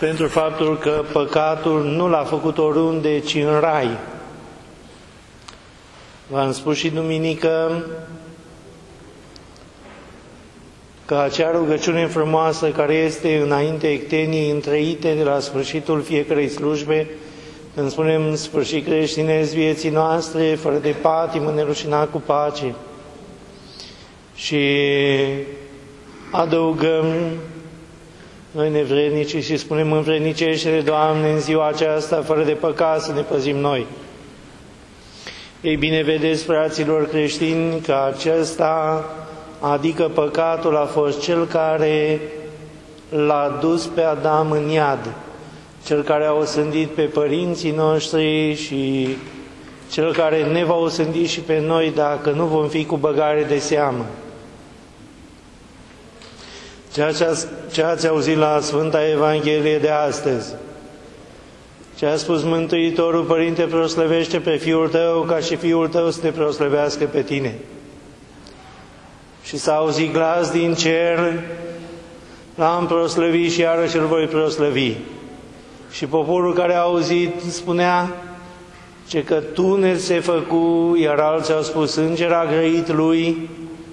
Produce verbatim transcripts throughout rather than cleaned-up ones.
pentru faptul că păcatul nu l-a făcut oriunde, ci în rai. V-am spus și duminică că acea rugăciune frumoasă care este înainte ecteniei întreite de la sfârșitul fiecărei slujbe, când spunem sfârșit creștinezi vieții noastre, fără de patimă, nerușinat cu pace, și adăugăm noi nevrednici și spunem: învrednicește-ne, Doamne, în ziua aceasta, fără de păcat, să ne păzim noi. Ei bine, vedeți, fraților creștini, că acesta, adică păcatul, a fost cel care l-a dus pe Adam în iad, cel care a osândit pe părinții noștri și cel care ne va osândi și pe noi dacă nu vom fi cu băgare de seamă. Ceea ce, ați, ce ați auzit la Sfânta Evanghelie de astăzi, ce a spus Mântuitorul: Părinte, proslăvește pe Fiul Tău, ca și Fiul Tău să te proslăvească pe Tine. Și s-a auzit glas din cer: L-am proslăvit și iarăși îl voi proslăvi. Și poporul care a auzit spunea ce că tuneri se făcu, iar alții au spus: înger a grăit lui.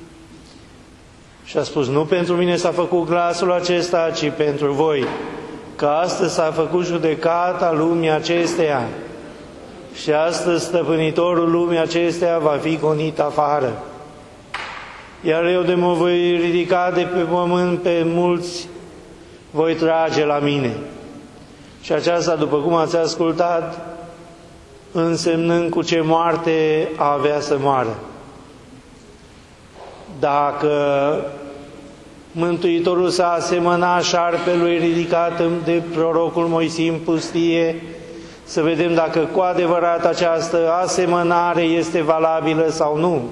Și a spus: nu pentru mine s-a făcut glasul acesta, ci pentru voi, că astăzi s-a făcut judecata lumii acesteia și astăzi stăpânitorul lumii acesteia va fi gonit afară. Iar eu de mă voi ridica de pe pământ pe mulți, voi trage la mine. Și aceasta, după cum ați ascultat, însemnând cu ce moarte avea să moară. Dacă Mântuitorul s-a asemănat șarpelui ridicat de prorocul Moise în pustie, să vedem dacă cu adevărat această asemănare este valabilă sau nu.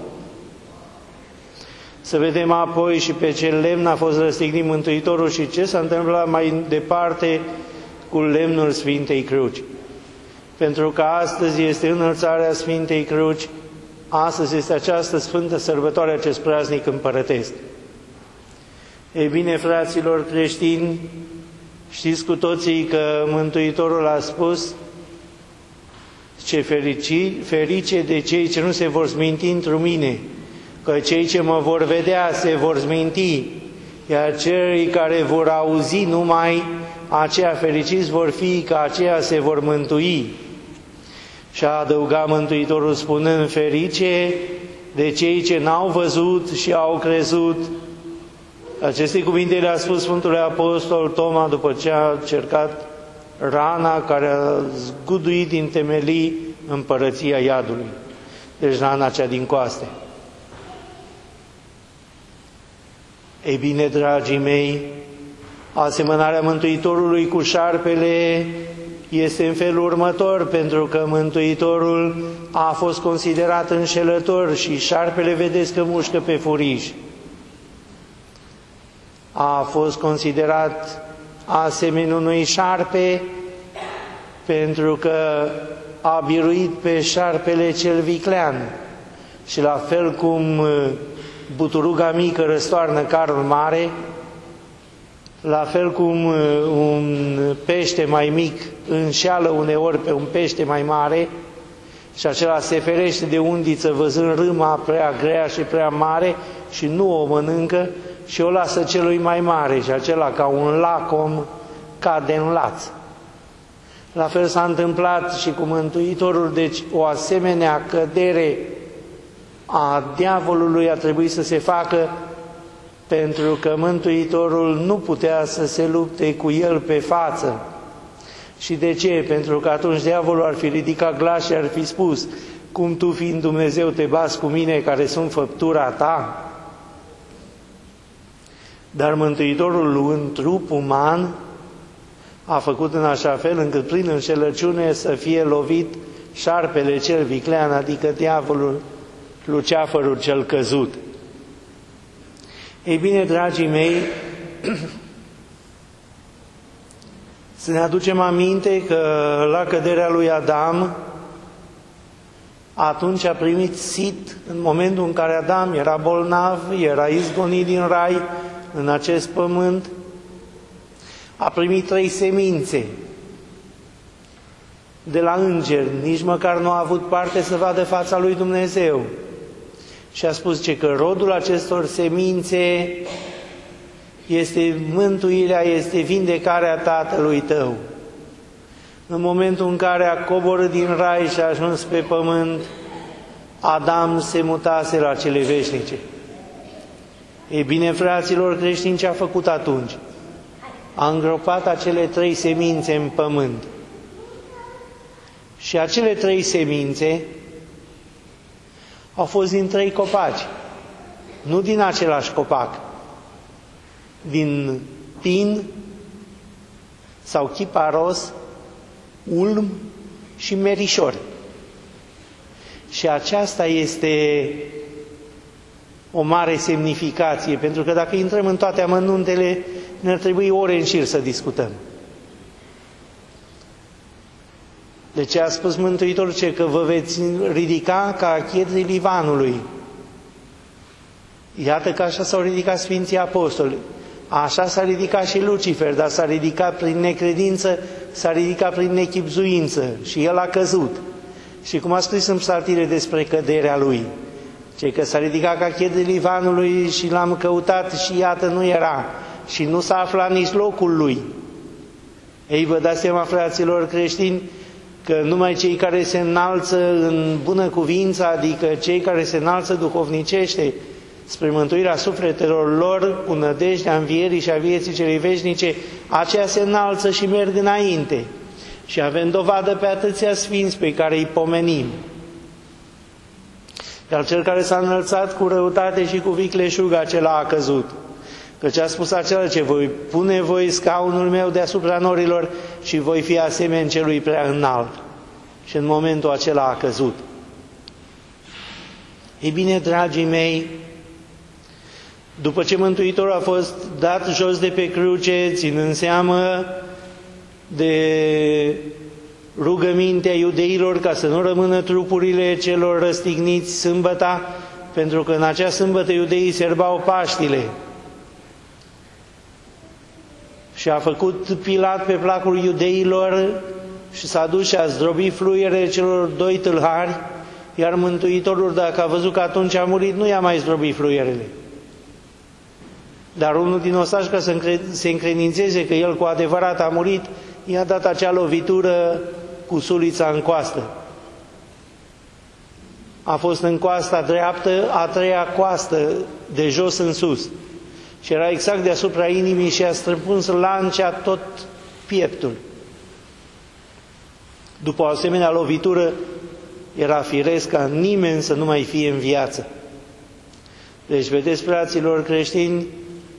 Să vedem apoi și pe ce lemn a fost răstignit Mântuitorul și ce s-a întâmplat mai departe cu lemnul Sfintei Cruci. Pentru că astăzi este înălțarea Sfintei Cruci, astăzi este această sfântă sărbătoare, acest praznic împărătesc. Ei bine, fraților creștini, știți cu toții că Mântuitorul a spus: ce ferici, ferice de cei ce nu se vor sminti într-o mine, că cei ce mă vor vedea se vor sminti, iar cei care vor auzi numai, aceia fericiți vor fi, că aceia se vor mântui. Și a adăugat Mântuitorul spunând: ferice de cei ce n-au văzut și au crezut. Aceste cuvinte le-a spus Sfântul Apostol Toma după ce a cercat rana care a zguduit din temelii împărăția iadului, deci rana cea din coaste. Ei bine, dragii mei, asemănarea Mântuitorului cu șarpele este în felul următor, pentru că Mântuitorul a fost considerat înșelător și șarpele, vedeți că mușcă pe furiș. A fost considerat asemenea unui șarpe pentru că a biruit pe șarpele cel viclean. Și la fel cum buturuga mică răstoarnă carul mare, la fel cum un pește mai mic înșeală uneori pe un pește mai mare și acela se ferește de undiță văzând râma prea grea și prea mare și nu o mănâncă și o lasă celui mai mare și acela, ca un lacom, cade în laț. La fel s-a întâmplat și cu Mântuitorul, deci o asemenea cădere a diavolului a trebuit să se facă, pentru că Mântuitorul nu putea să se lupte cu el pe față. Și de ce? Pentru că atunci diavolul ar fi ridicat glas și ar fi spus: cum tu, fiind Dumnezeu, te bați cu mine care sunt făptura ta? Dar Mântuitorul, luând trup uman, a făcut în așa fel încât prin înșelăciune să fie lovit șarpele cel viclean, adică diavolul, Luceafărul cel căzut. Ei bine, dragii mei, să ne aducem aminte că la căderea lui Adam, atunci a primit sit, în momentul în care Adam era bolnav, era izgonit din rai, în acest pământ, a primit trei semințe de la îngeri, nici măcar nu a avut parte să vadă fața lui Dumnezeu. Și a spus ce că rodul acestor semințe este mântuirea, este vindecarea tatălui tău. În momentul în care a coborât din rai și a ajuns pe pământ, Adam se mutase la cele veșnice. Ei bine, fraților creștini, ce a făcut atunci? A îngropat acele trei semințe în pământ. Și acele trei semințe au fost din trei copaci, nu din același copac, din tin sau chiparos, ulm și merișor. Și aceasta este o mare semnificație, pentru că dacă intrăm în toate amănuntele, ne-ar trebui ore în șir să discutăm. De ce a spus Mântuitorul ce că vă veți ridica ca chierii Livanului. Iată că așa s-au ridicat Sfinții Apostoli. Așa s-a ridicat și Lucifer, dar s-a ridicat prin necredință, s-a ridicat prin nechibzuință și el a căzut. Și cum a scris în psaltire despre căderea lui, ce că s-a ridicat ca chierii Livanului și l-am căutat și iată nu era și nu s-a aflat nici locul lui. Ei, vă dați seama, fraților creștini, că numai cei care se înalță în bună cuvință, adică cei care se înalță duhovnicește spre mântuirea sufletelor lor, cu nădejdea învierii și a vieții celei veșnice, aceia se înalță și merg înainte. Și avem dovadă pe atâția sfinți pe care îi pomenim. Iar cel care s-a înălțat cu răutate și cu vicleșug, acela a căzut. Căci a spus acela ce voi pune voi scaunul meu deasupra norilor și voi fi asemeni celui prea înalt. Și în momentul acela a căzut. Ei bine, dragii mei, după ce Mântuitorul a fost dat jos de pe cruce, ținând seamă de rugămintea iudeilor ca să nu rămână trupurile celor răstigniți sâmbăta, pentru că în acea sâmbătă iudeii serbau Paștile. Și a făcut Pilat pe placul iudeilor și s-a dus și a zdrobit fluierele celor doi tâlhari, iar Mântuitorul, dacă a văzut că atunci a murit, nu i-a mai zdrobit fluierele. Dar unul din ostași, ca să se încredințeze că el cu adevărat a murit, i-a dat acea lovitură cu sulița în coastă. A fost în coasta dreaptă, a treia coastă, de jos în sus. Și era exact deasupra inimii și a străpuns lancea tot pieptul. După o asemenea lovitură, era firesc ca nimeni să nu mai fie în viață. Deci, vedeți, fraților creștini,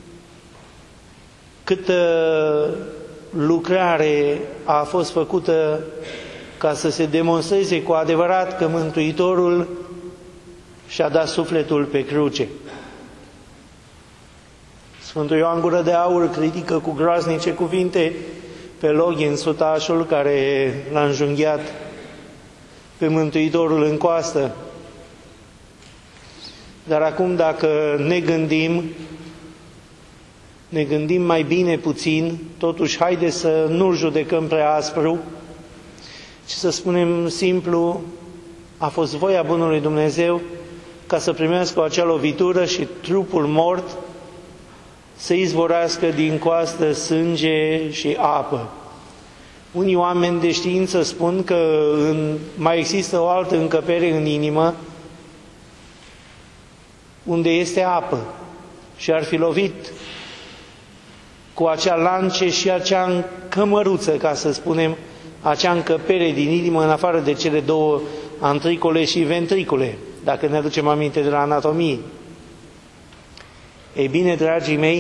câtă lucrare a fost făcută ca să se demonstreze cu adevărat că Mântuitorul și-a dat sufletul pe cruce. Sfântul Ioan Gură de Aur critică cu groaznice cuvinte pe Login, sutașul care l-a înjunghiat pe Mântuitorul în coastă. Dar acum, dacă ne gândim, ne gândim mai bine puțin, totuși haide să nu-l judecăm prea aspru, ci să spunem simplu, a fost voia bunului Dumnezeu ca să primească acea lovitură și trupul mort să izvorească din coastă sânge și apă. Unii oameni de știință spun că în, mai există o altă încăpere în inimă unde este apă și ar fi lovit cu acea lance și acea cămăruță, ca să spunem, acea încăpere din inimă, în afară de cele două antricole și ventricule, dacă ne aducem aminte de la anatomie. Ei bine, dragii mei,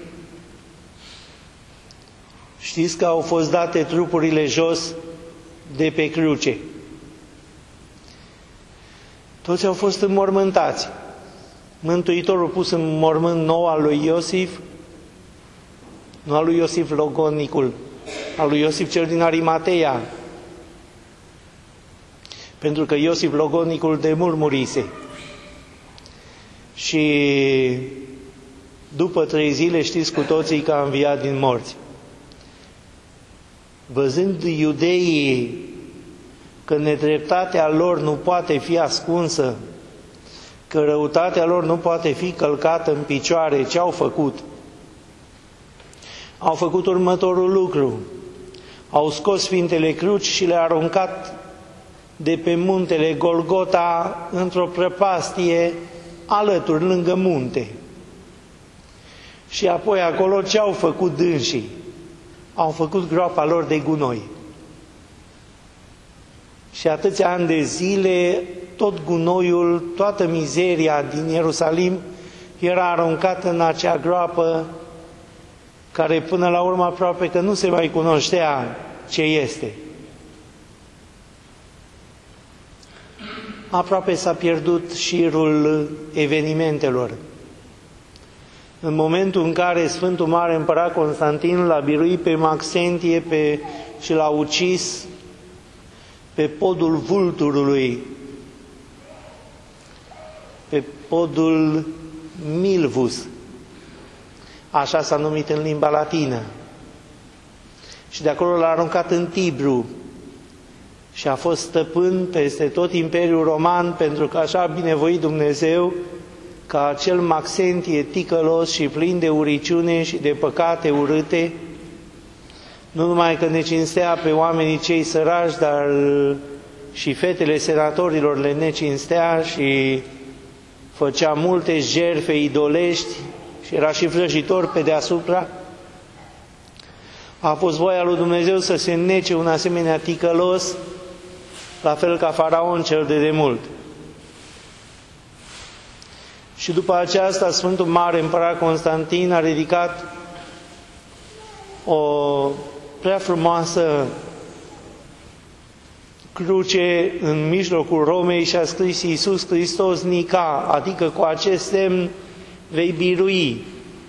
știți că au fost date trupurile jos de pe cruce. Toți au fost înmormântați. Mântuitorul pus în mormânt nou al lui Iosif, nu al lui Iosif Logonicul, al lui Iosif cel din Arimateia, pentru că Iosif Logonicul de mult murise. Și după trei zile știți cu toții că a înviat din morți. văzând iudeii că nedreptatea lor nu poate fi ascunsă, că răutatea lor nu poate fi călcată în picioare, ce au făcut? Au făcut următorul lucru. Au scos Sfintele Cruci și le-au aruncat de pe muntele Golgota într-o prăpastie alături, lângă munte. Și apoi acolo ce au făcut dânsii? Au făcut groapa lor de gunoi. Și atâția ani de zile, tot gunoiul, toată mizeria din Ierusalim era aruncată în acea groapă care până la urmă aproape că nu se mai cunoștea ce este. Aproape s-a pierdut șirul evenimentelor. În momentul în care Sfântul Mare Împărat Constantin l-a biruit pe Maxentie pe, și l-a ucis pe podul Vulturului, pe podul Milvus, așa s-a numit în limba latină. Și de acolo l-a aruncat în Tibru și a fost stăpân peste tot Imperiul Roman, pentru că așa a binevoit Dumnezeu ca acel Maxentie ticălos și plin de uriciune și de păcate urâte, nu numai că ne cinstea pe oamenii cei săraci, dar și fetele senatorilor le necinstea și făcea multe jertfe idolești și era și vrăjitor pe deasupra. A fost voia lui Dumnezeu să se înnece un asemenea ticălos, la fel ca Faraon cel de demult. Și după aceasta Sfântul Mare Împărat Constantin a ridicat o prea frumoasă cruce în mijlocul Romei și a scris Iisus Hristos Nica, adică cu acest semn vei birui.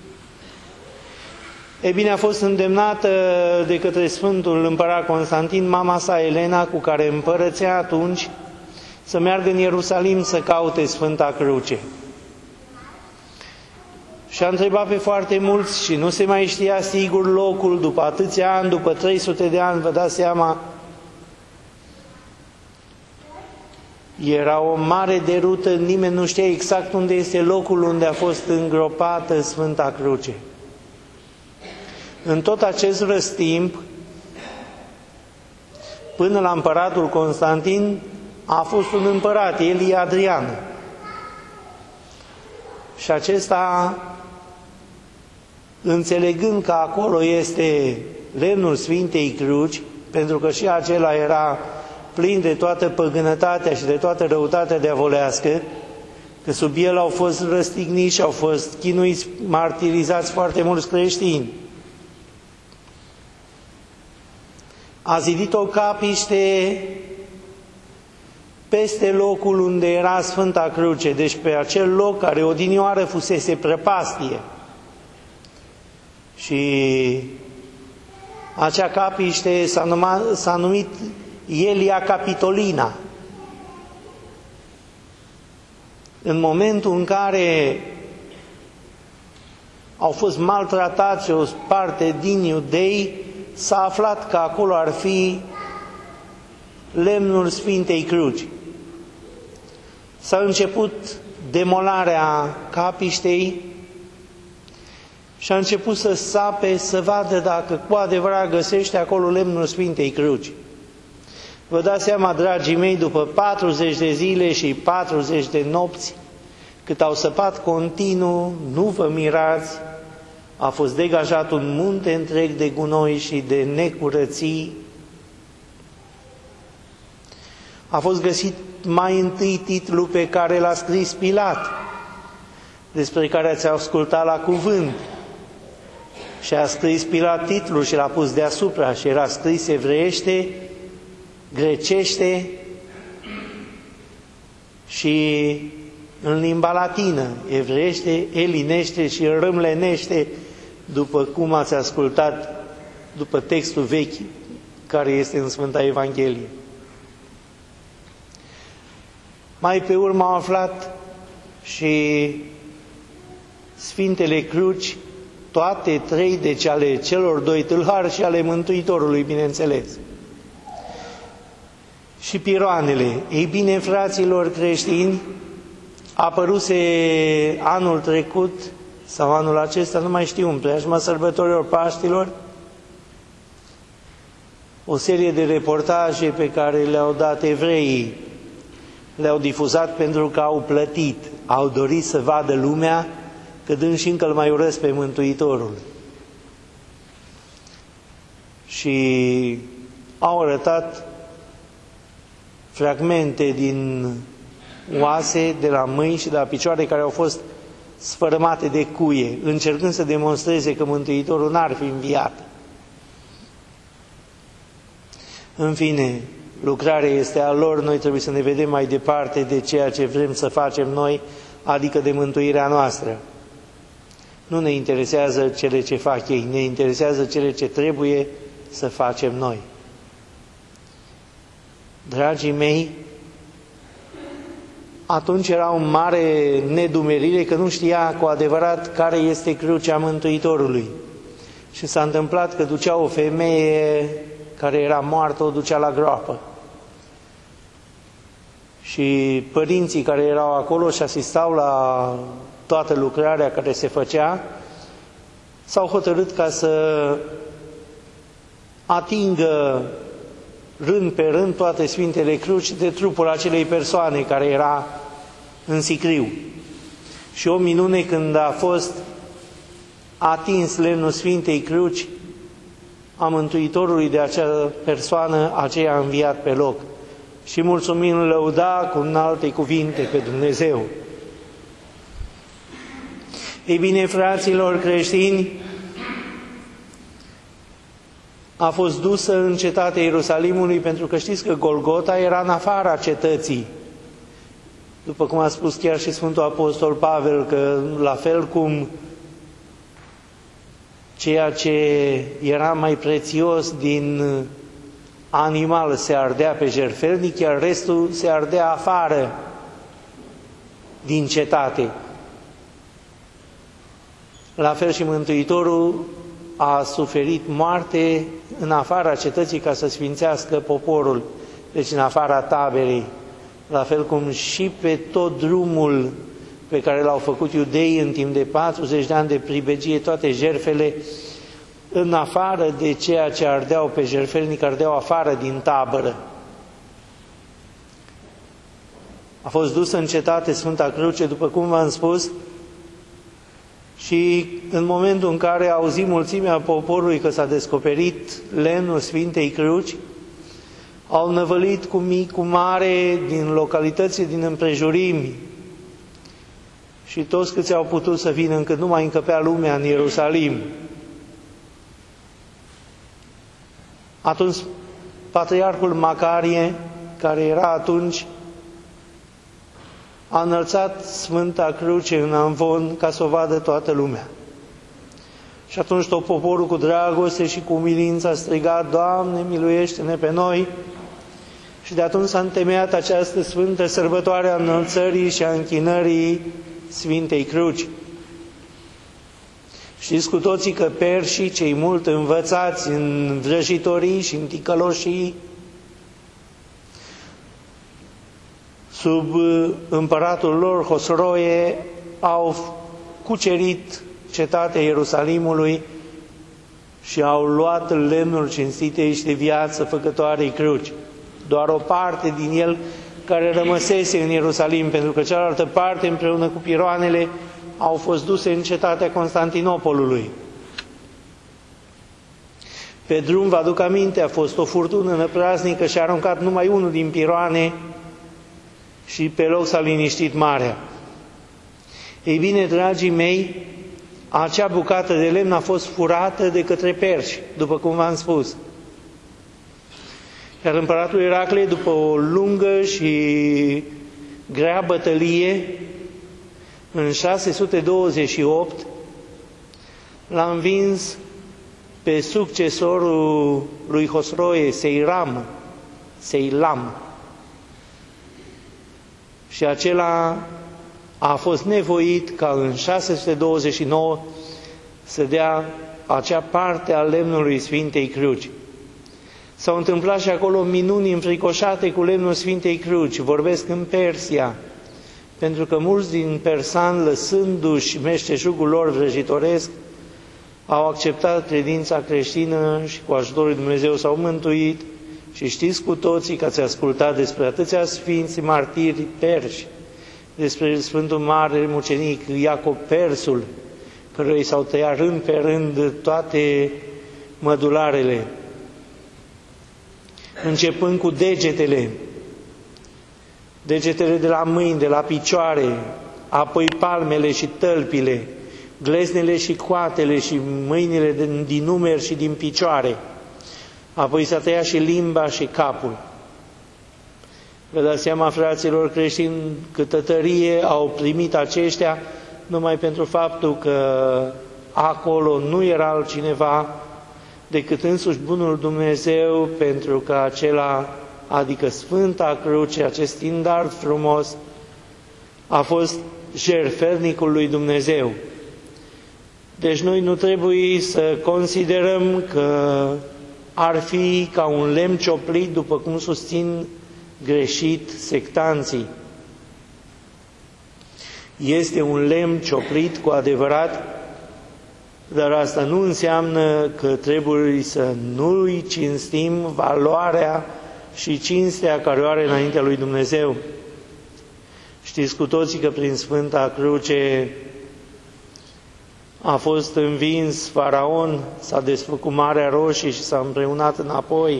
E bine, a fost îndemnată de către Sfântul Împărat Constantin mama sa Elena, cu care împărățea atunci, să meargă în Ierusalim să caute Sfânta Cruce. Și a întrebat pe foarte mulți și nu se mai știa sigur locul, după atâția ani, după trei sute de ani, vă dați seama, era o mare derută, nimeni nu știa exact unde este locul unde a fost îngropată Sfânta Cruce. În tot acest răstimp, până la împăratul Constantin, a fost un împărat, Elie Adrian. Și acesta, înțelegând că acolo este lemnul Sfintei Cruci, pentru că și acela era plin de toată păgânătatea și de toată răutatea diavolească, că sub el au fost răstigniți și au fost chinuiți, martirizați foarte mulți creștini. A zidit o capiște peste locul unde era Sfânta Cruce, deci pe acel loc care odinioară fusese prăpastie. Și acea capiște s-a numit, s-a numit Ielia Capitolina. În momentul în care au fost maltratați o parte din iudei, s-a aflat că acolo ar fi lemnul Sfintei Cruci. S-a început demolarea capiștei și a început să sape, să vadă dacă cu adevărat găsește acolo lemnul Sfintei Cruci. Vă dați seama, dragii mei, după patruzeci de zile și patruzeci de nopți, cât au săpat continuu, nu vă mirați, a fost degajat un munte întreg de gunoi și de necurății. A fost găsit mai întâi titlul pe care l-a scris Pilat, despre care ați ascultat la cuvânt. Și a scris Pilat titlul și l-a pus deasupra și era scris evreiește, grecește și în limba latină, evreiește, elinește și râmlenește, după cum ați ascultat după textul vechi care este în Sfânta Evanghelie. Mai pe urmă au aflat și Sfintele Cruci toate trei, deci ale celor doi tâlhari și ale Mântuitorului, bineînțeles. Și piroanele. Ei bine, fraților creștini, a apăruse anul trecut, sau anul acesta, nu mai știu, în preajma sărbătorilor Paștilor, o serie de reportaje pe care le-au dat evreii, le-au difuzat pentru că au plătit, au dorit să vadă lumea că dânsi încă îl mai urăsc pe Mântuitorul. Și au arătat fragmente din oase, de la mâini și de la picioare care au fost sfărâmate de cuie, încercând să demonstreze că Mântuitorul n-ar fi înviat. În fine, lucrarea este a lor, noi trebuie să ne vedem mai departe de ceea ce vrem să facem noi, adică de mântuirea noastră. Nu ne interesează cele ce fac ei, ne interesează cele ce trebuie să facem noi. Dragii mei, atunci era o mare nedumerire că nu știa cu adevărat care este crucea Mântuitorului. Și s-a întâmplat că ducea o femeie care era moartă, o ducea la groapă. Și părinții care erau acolo și asistau la toată lucrarea care se făcea, s-au hotărât ca să atingă rând pe rând toate Sfintele Cruci de trupul acelei persoane care era în sicriu. Și o minune, când a fost atins lemnul Sfintei Cruci a Mântuitorului de acea persoană, aceea a înviat pe loc. Și mulțumim, lăuda cu alte cuvinte pe Dumnezeu. Ei bine, fraților creștini, a fost dusă în cetatea Ierusalimului, pentru că știți că Golgota era în afara cetății. După cum a spus chiar și Sfântul Apostol Pavel, că la fel cum ceea ce era mai prețios din animal se ardea pe jertfelnic, iar restul se ardea afară din cetate. La fel și Mântuitorul a suferit moarte în afara cetății ca să sfințească poporul, deci în afara taberei. La fel cum și pe tot drumul pe care l-au făcut iudeii în timp de patruzeci de ani de pribegie, toate jertfele, în afară de ceea ce ardeau pe jertfelnic, ardeau afară din tabără. A fost dusă în cetate Sfânta Cruce, după cum v-am spus, și în momentul în care a auzit mulțimea poporului că s-a descoperit lemnul Sfintei Cruci, au năvălit cu mic, cu mare, din localității, din împrejurimi, și toți câți au putut să vină, încât nu mai încăpea lumea în Ierusalim. Atunci, Patriarhul Macarie, care era atunci, a înălțat Sfânta Cruce în amvon ca să o vadă toată lumea. Și atunci tot poporul cu dragoste și cu umilință a strigat: Doamne, miluiește-ne pe noi! Și de atunci s-a întemeiat această sfântă sărbătoare a înălțării și a închinării Sfintei Cruci. Știți cu toții că perșii, cei mult învățați în vrăjitorii și în ticăloșii, sub împăratul lor, Hosroe, au cucerit cetatea Ierusalimului și au luat lemnul cinstitei și de viață făcătoarei cruci. Doar o parte din el care rămăsese în Ierusalim, pentru că cealaltă parte, împreună cu piroanele, au fost duse în cetatea Constantinopolului. Pe drum, vă aduc aminte, a fost o furtună năpraznică și a aruncat numai unul din piroane și pe loc s-a liniștit marea. Ei bine, dragii mei, acea bucată de lemn a fost furată de către perși, după cum v-am spus. Iar împăratul Iracle, după o lungă și grea bătălie, în șase sute douăzeci și opt, l-a învins pe succesorul lui Hosroe, Seiram, Seilam. Și acela a fost nevoit ca în șase sute douăzeci și nouă să dea acea parte a lemnului Sfintei Cruci. S-au întâmplat și acolo minuni înfricoșate cu lemnul Sfintei Cruci. Vorbesc în Persia, pentru că mulți din persani, lăsându-și meșteșugul lor vrăjitoresc, au acceptat credința creștină și cu ajutorul lui Dumnezeu s-au mântuit. Și știți cu toții că ați ascultat despre atâția sfinți martiri perși, despre Sfântul Mare Mucenic Iacob Persul, căruia s-au tăiat rând pe rând toate mădularele, începând cu degetele, degetele de la mâini, de la picioare, apoi palmele și tălpile, gleznele și coatele și mâinile din, din numeri și din picioare. Apoi s-a tăiat și limba și capul. Vă dați seama, fraților creștini, câtă tărie au primit aceștia numai pentru faptul că acolo nu era altcineva decât însuși bunul Dumnezeu, pentru că acela, adică Sfânta Cruce, acest tindar frumos, a fost jertfernicul lui Dumnezeu. Deci noi nu trebuie să considerăm că ar fi ca un lemn cioplit, după cum susțin greșit sectanții. Este un lemn cioplit cu adevărat, dar asta nu înseamnă că trebuie să nu-i cinstim valoarea și cinstea care o are înaintea lui Dumnezeu. Știți cu toții că prin Sfânta Cruce a fost învins Faraon, s-a desfăcut Marea Roșie și s-a împreunat înapoi.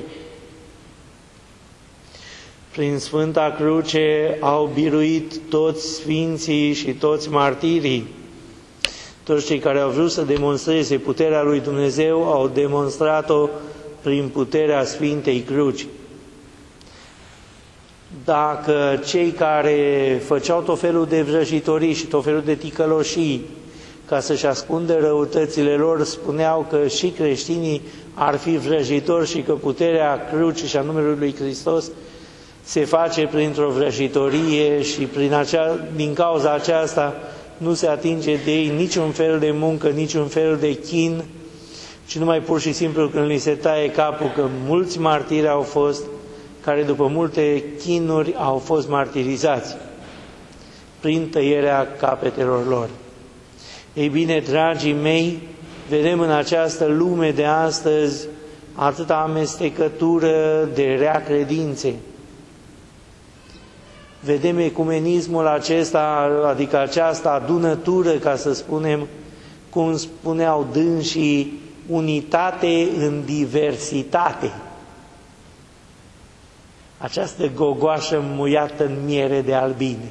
Prin Sfânta Cruce au biruit toți sfinții și toți martirii. Toți cei care au vrut să demonstreze puterea lui Dumnezeu au demonstrat-o prin puterea Sfintei Cruci. Dacă cei care făceau tot felul de vrăjitorii și tot felul de ticăloșii ca să-și ascundă răutățile lor, spuneau că și creștinii ar fi vrăjitori și că puterea crucii și a numelui lui Hristos se face printr-o vrăjitorie și prin acea, din cauza aceasta nu se atinge de ei niciun fel de muncă, niciun fel de chin, ci numai pur și simplu când li se taie capul, că mulți martiri au fost, care după multe chinuri au fost martirizați prin tăierea capetelor lor. Ei bine, dragii mei, vedem în această lume de astăzi atâta amestecătură de rea credințe. Vedem ecumenismul acesta, adică această adunătură, ca să spunem, cum spuneau dânsii, unitate în diversitate. Această gogoașă muiată în miere de albine.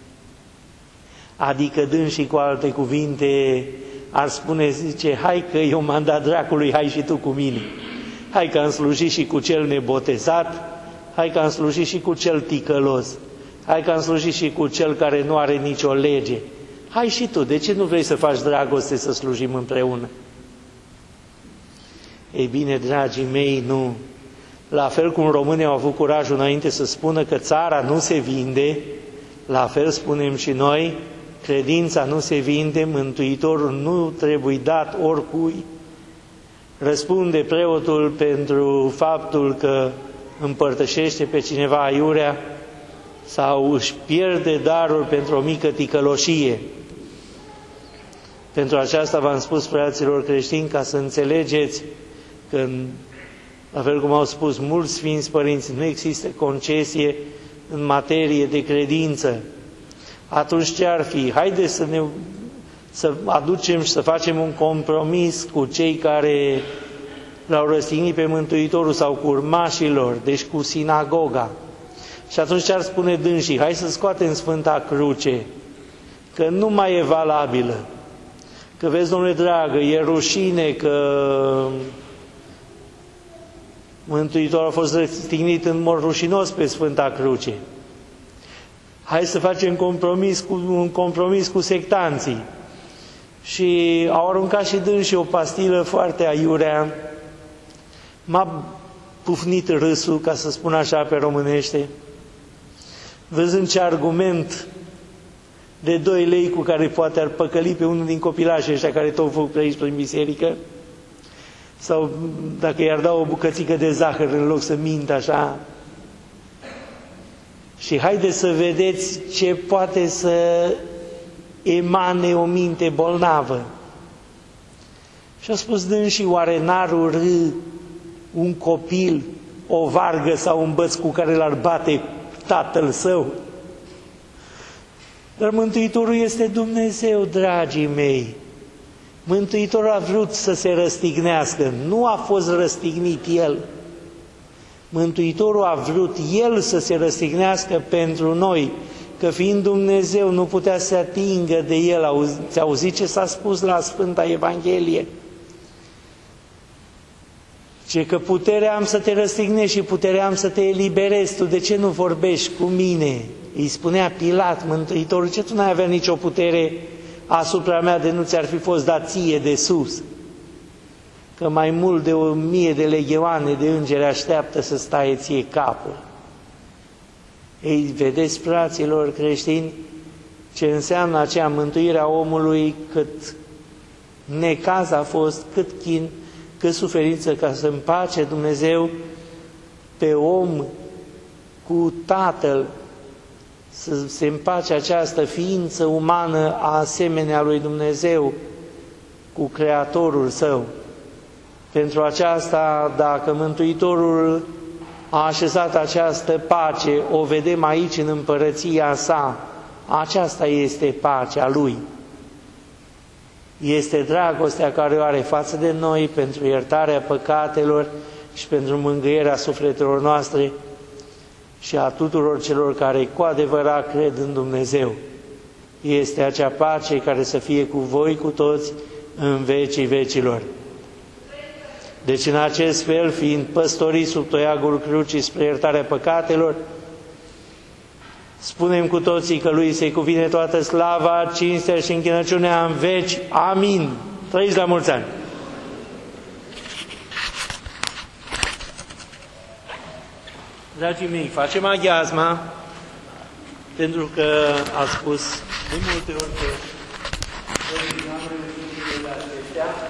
Adică dânsii, cu alte cuvinte, ar spune, zice, hai că eu m-am dat dracului, hai și tu cu mine. Hai că am slujit și cu cel nebotezat, hai că am slujit și cu cel ticălos, hai că am slujit și cu cel care nu are nicio lege. Hai și tu, de ce nu vrei să faci dragoste să slujim împreună? Ei bine, dragii mei, nu. La fel cum românii au avut curajul înainte să spună că țara nu se vinde, la fel spunem și noi, credința nu se vinde, Mântuitorul nu trebuie dat oricui. Răspunde preotul pentru faptul că împărtășește pe cineva aiurea sau își pierde darul pentru o mică ticăloșie. Pentru aceasta v-am spus, fraților creștini, ca să înțelegeți că, la fel cum au spus mulți sfinți părinți, nu există concesie în materie de credință. Atunci ce ar fi? Haideți să ne să aducem și să facem un compromis cu cei care l-au răstignit pe Mântuitorul sau cu urmașilor, deci cu sinagoga. Și atunci ce ar spune dânsii? Hai să scoatem Sfânta Cruce, că nu mai e valabilă. Că vezi, domnule dragă, e rușine că Mântuitorul a fost răstignit în mod rușinos pe Sfânta Cruce. Hai să facem compromis cu, un compromis cu sectanții. Și au aruncat și dânsii o pastilă foarte aiurea. M-a pufnit râsul, ca să spun așa pe românește, văzând ce argument de doi lei cu care poate ar păcăli pe unul din copilașii ăștia care tot fac pe aici prin biserică, sau dacă i-ar da o bucățică de zahăr în loc să mintă așa. Și haideți să vedeți ce poate să emane o minte bolnavă. Și a spus dânsii, oare n-ar urâ un copil, o vargă sau un băț cu care l-ar bate tatăl său? Dar Mântuitorul este Dumnezeu, dragii mei. Mântuitorul a vrut să se răstignească, nu a fost răstignit El. Mântuitorul a vrut El să se răstignească pentru noi, că fiind Dumnezeu nu putea să se atingă de El. Ați auzit ce s-a spus la Sfânta Evanghelie? Ce că puterea am să te răstignești și puterea am să te eliberezi, tu de ce nu vorbești cu mine? Îi spunea Pilat, Mântuitorul, ce tu n-ai avea nicio putere asupra mea de nu ți-ar fi fost dat ție de sus? Că mai mult de o mie de legioane de îngeri așteaptă să staie ție capul. Ei, vedeți, fraților creștini, ce înseamnă aceea mântuirea omului, cât necaz a fost, cât chin, cât suferință, ca să împace Dumnezeu pe om cu Tatăl, să se împace această ființă umană asemenea lui Dumnezeu cu Creatorul Său. Pentru aceasta, dacă Mântuitorul a așezat această pace, o vedem aici în împărăția Sa, aceasta este pacea Lui. Este dragostea care o are față de noi pentru iertarea păcatelor și pentru mângâierea sufletelor noastre și a tuturor celor care cu adevărat cred în Dumnezeu. Este acea pace care să fie cu voi, cu toți, în vecii vecilor. Deci în acest fel, fiind păstoriți sub toiagul crucii spre iertarea păcatelor, spunem cu toții că Lui se cuvine toată slava, cinstea și închinăciunea în veci. Amin. Trăiți la mulți ani! Dragii mei, facem aghiazma, pentru că a spus de multe ori că